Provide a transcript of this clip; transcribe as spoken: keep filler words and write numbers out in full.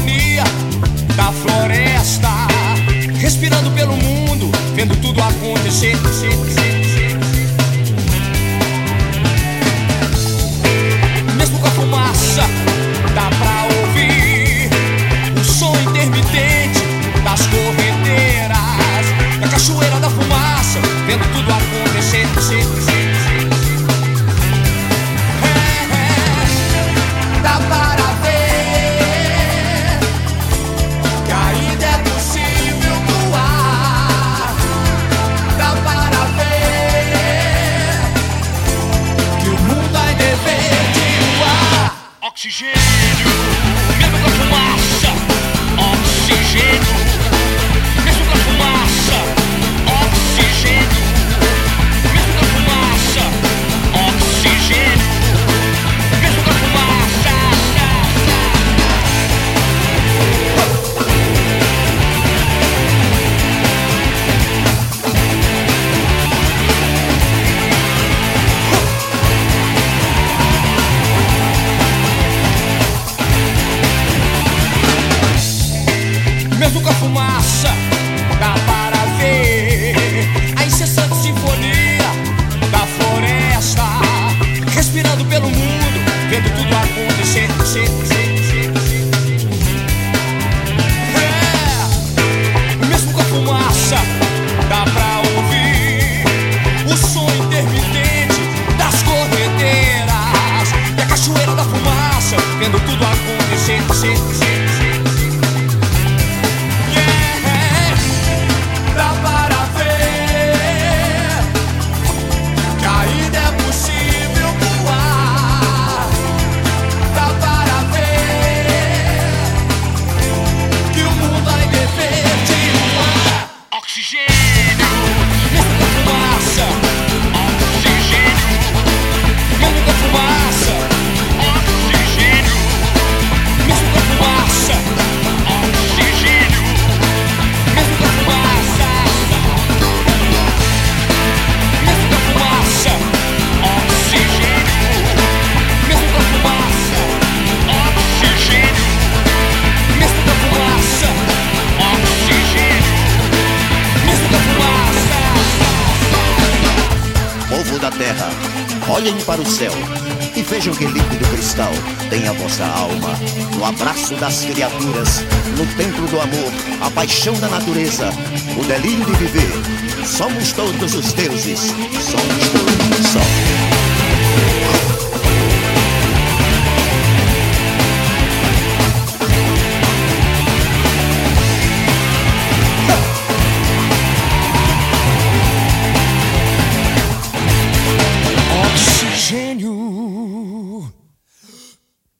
sinfonia da floresta, respirando pelo mundo, vendo tudo acontecer. Mesmo com a fumaça, dá pra ouvir o som intermitente das corredeiras, da cachoeira da fumaça, vendo tudo acontecer. Oxigênio, mesmo com a fumaça, oxigênio, mesmo com a fumaça, oxigênio, mesmo com a fumaça, oxigênio, mesmo com a fumaça. Mesmo com a fumaça, dá para ver a incessante sinfonia da floresta, respirando pelo mundo, vendo tudo acontecer. É, mesmo com a fumaça, dá pra ouvir o som intermitente das corredeiras e a cachoeira da fumaça, vendo tudo acontecer. Da terra, olhem para o céu e vejam que líquido cristal tem a vossa alma. No abraço das criaturas, no templo do amor, a paixão da natureza, o delírio de viver. Somos todos os deuses, somos todos só.